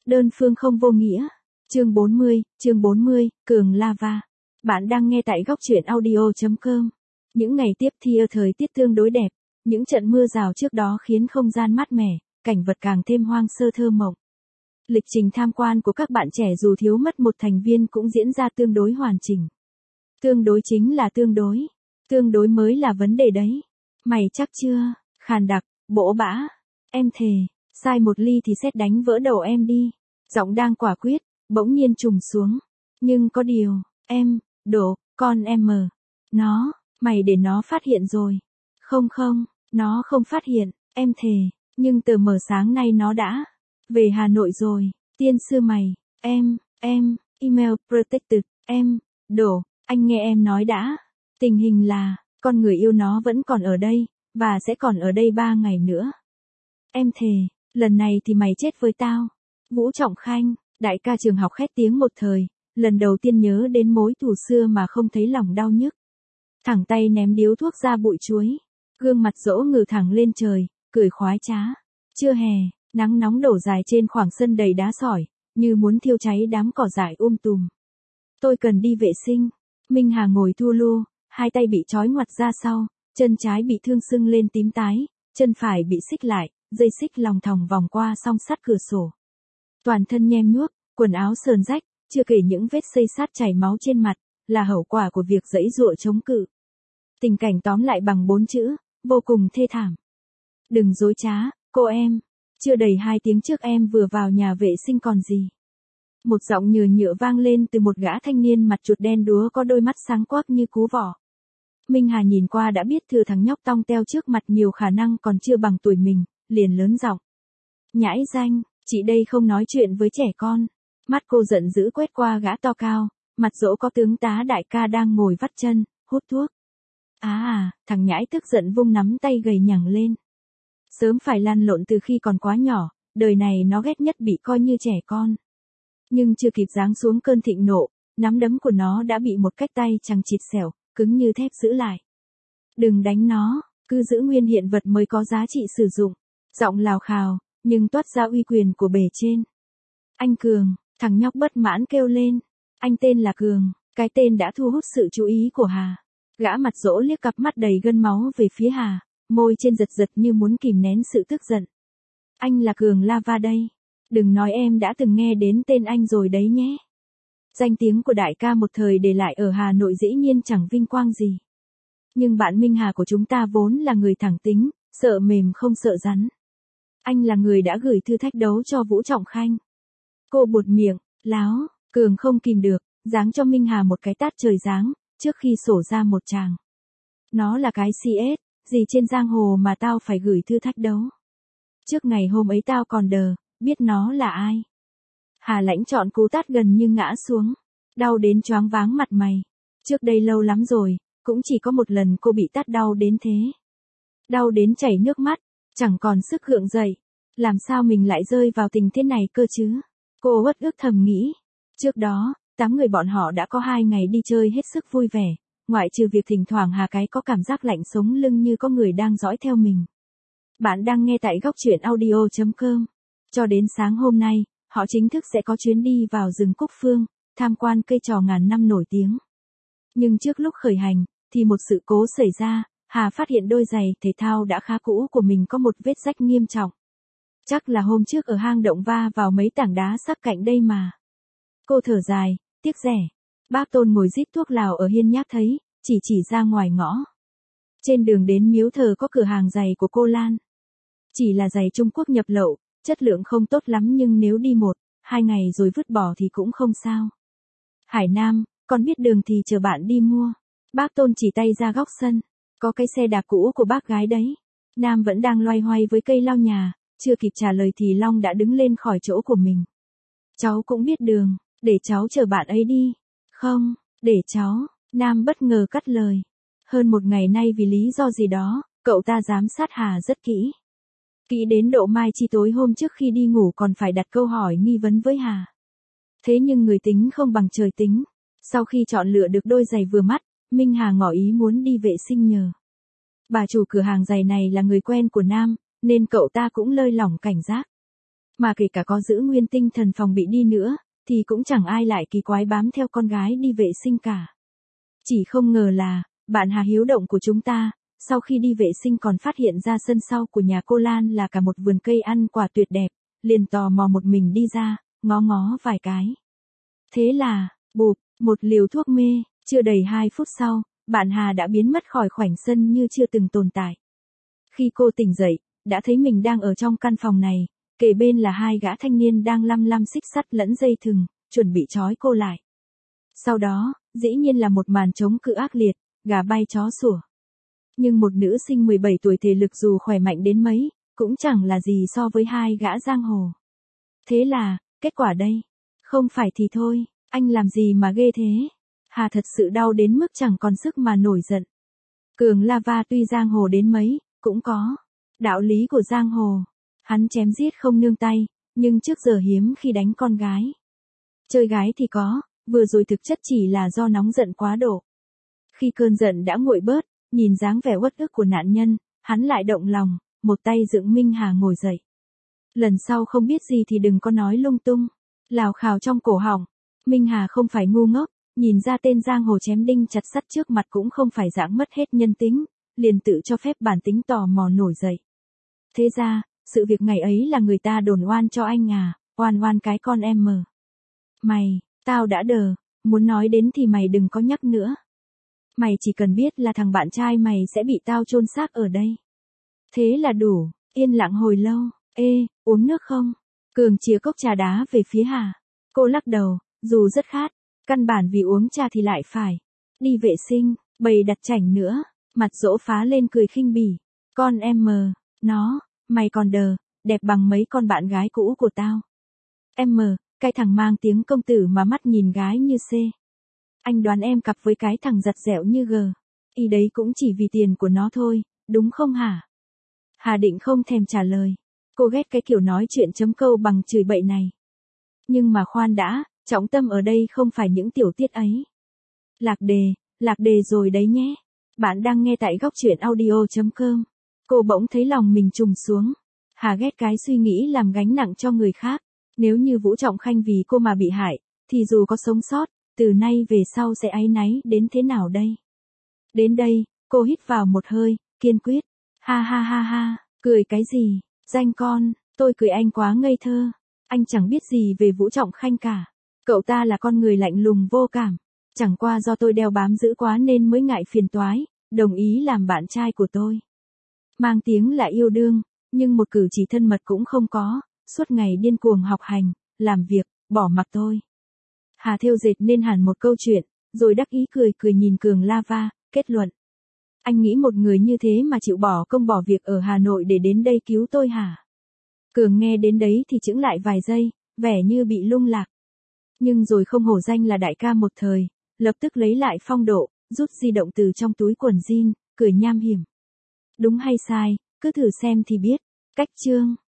Đơn phương không vô nghĩa. Chương 40, Cường Lava. Bạn đang nghe tại góc truyện audio.com. Những ngày tiếp theo thời tiết tương đối đẹp, những trận mưa rào trước đó khiến không gian mát mẻ, cảnh vật càng thêm hoang sơ thơ mộng. Lịch trình tham quan của các bạn trẻ dù thiếu mất một thành viên cũng diễn ra tương đối hoàn chỉnh. Tương đối chính là tương đối mới là vấn đề đấy. Mày chắc chưa? Khàn đặc, bỗ bã. Em thề, sai một ly thì sét đánh vỡ đầu em đi. Giọng đang quả quyết, bỗng nhiên trùng xuống. Nhưng có điều, em, con em mờ. Mày để nó phát hiện rồi. Không, nó không phát hiện, em thề. Nhưng tờ mờ sáng nay nó đã về Hà Nội rồi. Tiên sư mày, em, email protected, em, anh nghe em nói đã. Tình hình là, con người yêu nó vẫn còn ở đây, và sẽ còn ở đây 3 ngày nữa. Em thề, lần này thì mày chết với tao. Vũ Trọng Khanh, đại ca trường học khét tiếng một thời, lần đầu tiên nhớ đến mối thù xưa mà không thấy lòng đau nhức. Thẳng tay ném điếu thuốc ra bụi chuối, gương mặt dỗ ngừ thẳng lên trời, cười khoái trá. Trưa hè, nắng nóng đổ dài trên khoảng sân đầy đá sỏi, như muốn thiêu cháy đám cỏ dại tùm. Tôi cần đi vệ sinh. Minh Hà ngồi thu lu, hai tay bị trói ngoặt ra sau, chân trái bị thương sưng lên tím tái, chân phải bị xích lại, dây xích lòng thòng vòng qua song sắt cửa sổ. Toàn thân nhem nhuốc, quần áo sờn rách, chưa kể những vết xây sát chảy máu trên mặt, là hậu quả của việc giãy giụa chống cự. Tình cảnh tóm lại bằng 4 chữ, vô cùng thê thảm. Đừng dối trá, cô em. Chưa đầy 2 tiếng trước em vừa vào nhà vệ sinh còn gì. Một giọng nhựa vang lên từ một gã thanh niên mặt chuột đen đúa có đôi mắt sáng quắc như cú vỏ. Minh Hà nhìn qua đã biết thừa thằng nhóc tong teo trước mặt nhiều khả năng còn chưa bằng tuổi mình, liền lớn giọng. Nhãi danh, chị đây không nói chuyện với trẻ con. Mắt cô giận dữ quét qua gã to cao, mặt dỗ có tướng tá đại ca đang ngồi vắt chân, hút thuốc. Thằng nhãi tức giận vung nắm tay gầy nhẳng lên. Sớm phải lăn lộn từ khi còn quá nhỏ, đời này nó ghét nhất bị coi như trẻ con. Nhưng chưa kịp giáng xuống cơn thịnh nộ, nắm đấm của nó đã bị một cái tay chằng chịt xẻo, cứng như thép giữ lại. Đừng đánh nó, cứ giữ nguyên hiện vật mới có giá trị sử dụng. Giọng lào khào, nhưng toát ra uy quyền của bề trên. Anh Cường, thằng nhóc bất mãn kêu lên. Anh tên là Cường, cái tên đã thu hút sự chú ý của Hà. Gã mặt dỗ liếc cặp mắt đầy gân máu về phía Hà, môi trên giật như muốn kìm nén sự tức giận. Anh là Cường Lava đây. Đừng nói em đã từng nghe đến tên anh rồi đấy nhé. Danh tiếng của đại ca một thời để lại ở Hà Nội dĩ nhiên chẳng vinh quang gì. Nhưng bạn Minh Hà của chúng ta vốn là người thẳng tính, sợ mềm không sợ rắn. Anh là người đã gửi thư thách đấu cho Vũ Trọng Khanh. Cô buột miệng, láo, Cường không kìm được, giáng cho Minh Hà một cái tát trời giáng, trước khi sổ ra một tràng. Nó là cái CS, gì trên giang hồ mà tao phải gửi thư thách đấu. Trước ngày hôm ấy tao còn đờ, biết nó là ai. Hà Lãnh chọn cú tát gần như ngã xuống, đau đến choáng váng mặt mày. Trước đây lâu lắm rồi, cũng chỉ có một lần cô bị tát đau đến thế. Đau đến chảy nước mắt, chẳng còn sức gượng dậy. Làm sao mình lại rơi vào tình thế này cơ chứ? Cô uất ức thầm nghĩ. Trước đó, 8 người bọn họ đã có 2 ngày đi chơi hết sức vui vẻ, ngoại trừ việc thỉnh thoảng Hà cái có cảm giác lạnh sống lưng như có người đang dõi theo mình. Bạn đang nghe tại góc truyện audio.com. Cho đến sáng hôm nay, họ chính thức sẽ có chuyến đi vào rừng Cúc Phương, tham quan cây trò ngàn năm nổi tiếng. Nhưng trước lúc khởi hành, thì một sự cố xảy ra, Hà phát hiện đôi giày thể thao đã khá cũ của mình có một vết rách nghiêm trọng. Chắc là hôm trước ở hang động va vào mấy tảng đá sắc cạnh đây mà. Cô thở dài, tiếc rẻ. Bác Tôn ngồi rít thuốc lào ở hiên nhác thấy, chỉ ra ngoài ngõ. Trên đường đến miếu thờ có cửa hàng giày của cô Lan. Chỉ là giày Trung Quốc nhập lậu, chất lượng không tốt lắm nhưng nếu đi 1-2 ngày rồi vứt bỏ thì cũng không sao. Hải Nam, con biết đường thì chờ bạn đi mua. Bác Tôn chỉ tay ra góc sân. Có cái xe đạp cũ của bác gái đấy. Nam vẫn đang loay hoay với cây lau nhà, chưa kịp trả lời thì Long đã đứng lên khỏi chỗ của mình. Cháu cũng biết đường, để cháu chờ bạn ấy đi. Không, để cháu. Nam bất ngờ cắt lời. Hơn một ngày nay vì lý do gì đó, cậu ta giám sát Hà rất kỹ. Kỹ đến độ mai chi tối hôm trước khi đi ngủ còn phải đặt câu hỏi nghi vấn với Hà. Thế nhưng người tính không bằng trời tính. Sau khi chọn lựa được đôi giày vừa mắt, Minh Hà ngỏ ý muốn đi vệ sinh nhờ. Bà chủ cửa hàng giày này là người quen của Nam, nên cậu ta cũng lơi lỏng cảnh giác. Mà kể cả có giữ nguyên tinh thần phòng bị đi nữa, thì cũng chẳng ai lại kỳ quái bám theo con gái đi vệ sinh cả. Chỉ không ngờ là, bạn Hà hiếu động của chúng ta, sau khi đi vệ sinh còn phát hiện ra sân sau của nhà cô Lan là cả một vườn cây ăn quả tuyệt đẹp, liền tò mò một mình đi ra, ngó ngó vài cái. Thế là, bụp, một liều thuốc mê, chưa đầy 2 phút sau, bạn Hà đã biến mất khỏi khoảnh sân như chưa từng tồn tại. Khi cô tỉnh dậy, đã thấy mình đang ở trong căn phòng này, kề bên là 2 gã thanh niên đang lăm lăm xích sắt lẫn dây thừng, chuẩn bị trói cô lại. Sau đó, dĩ nhiên là một màn chống cự ác liệt, gà bay chó sủa. Nhưng một nữ sinh 17 tuổi thể lực dù khỏe mạnh đến mấy, cũng chẳng là gì so với 2 gã giang hồ. Thế là, kết quả đây. Không phải thì thôi, anh làm gì mà ghê thế. Hà thật sự đau đến mức chẳng còn sức mà nổi giận. Cường Lava tuy giang hồ đến mấy, cũng có đạo lý của giang hồ. Hắn chém giết không nương tay, nhưng trước giờ hiếm khi đánh con gái. Chơi gái thì có, vừa rồi thực chất chỉ là do nóng giận quá độ. Khi cơn giận đã nguội bớt, nhìn dáng vẻ uất ức của nạn nhân, hắn lại động lòng, một tay dựng Minh Hà ngồi dậy. Lần sau không biết gì thì đừng có nói lung tung. Lào khào trong cổ họng. Minh Hà không phải ngu ngốc, nhìn ra tên giang hồ chém đinh chặt sắt trước mặt cũng không phải dạng mất hết nhân tính, liền tự cho phép bản tính tò mò nổi dậy. Thế ra, sự việc ngày ấy là người ta đồn oan cho anh à, oan oan cái con em mờ. Mày, tao đã đờ, muốn nói đến thì mày đừng có nhắc nữa. Mày chỉ cần biết là thằng bạn trai mày sẽ bị tao chôn xác ở đây. Thế là đủ, yên lặng hồi lâu, ê, uống nước không? Cường chìa cốc trà đá về phía Hà. Cô lắc đầu, dù rất khát, căn bản vì uống trà thì lại phải đi vệ sinh, bày đặt chảnh nữa, mặt dỗ phá lên cười khinh bỉ. Con em mờ, mày còn đờ, đẹp bằng mấy con bạn gái cũ của tao. Em mờ, cái thằng mang tiếng công tử mà mắt nhìn gái như C. Anh đoán em cặp với cái thằng giặt dẻo như G. Y đấy cũng chỉ vì tiền của nó thôi, đúng không hả? Hà định không thèm trả lời. Cô ghét cái kiểu nói chuyện chấm câu bằng chửi bậy này. Nhưng mà khoan đã, trọng tâm ở đây không phải những tiểu tiết ấy. Lạc đề rồi đấy nhé. Bạn đang nghe tại góc truyện audio.com. Cô bỗng thấy lòng mình trùng xuống. Hà ghét cái suy nghĩ làm gánh nặng cho người khác. Nếu như Vũ Trọng Khanh vì cô mà bị hại, thì dù có sống sót, từ nay về sau sẽ áy náy đến thế nào đây? Đến đây, cô hít vào một hơi, kiên quyết. Ha ha ha ha, cười cái gì? Danh con, tôi cười anh quá ngây thơ. Anh chẳng biết gì về Vũ Trọng Khanh cả. Cậu ta là con người lạnh lùng vô cảm. Chẳng qua do tôi đeo bám dữ quá nên mới ngại phiền toái, đồng ý làm bạn trai của tôi. Mang tiếng là yêu đương, nhưng một cử chỉ thân mật cũng không có, suốt ngày điên cuồng học hành, làm việc, bỏ mặc tôi. Hà thêu dệt nên hẳn một câu chuyện, rồi đắc ý cười cười nhìn Cường Lava, kết luận. Anh nghĩ một người như thế mà chịu bỏ công bỏ việc ở Hà Nội để đến đây cứu tôi hả? Cường nghe đến đấy thì chững lại vài giây, vẻ như bị lung lạc. Nhưng rồi không hổ danh là đại ca một thời, lập tức lấy lại phong độ, rút di động từ trong túi quần jean, cười nham hiểm. Đúng hay sai, cứ thử xem thì biết. Cách chương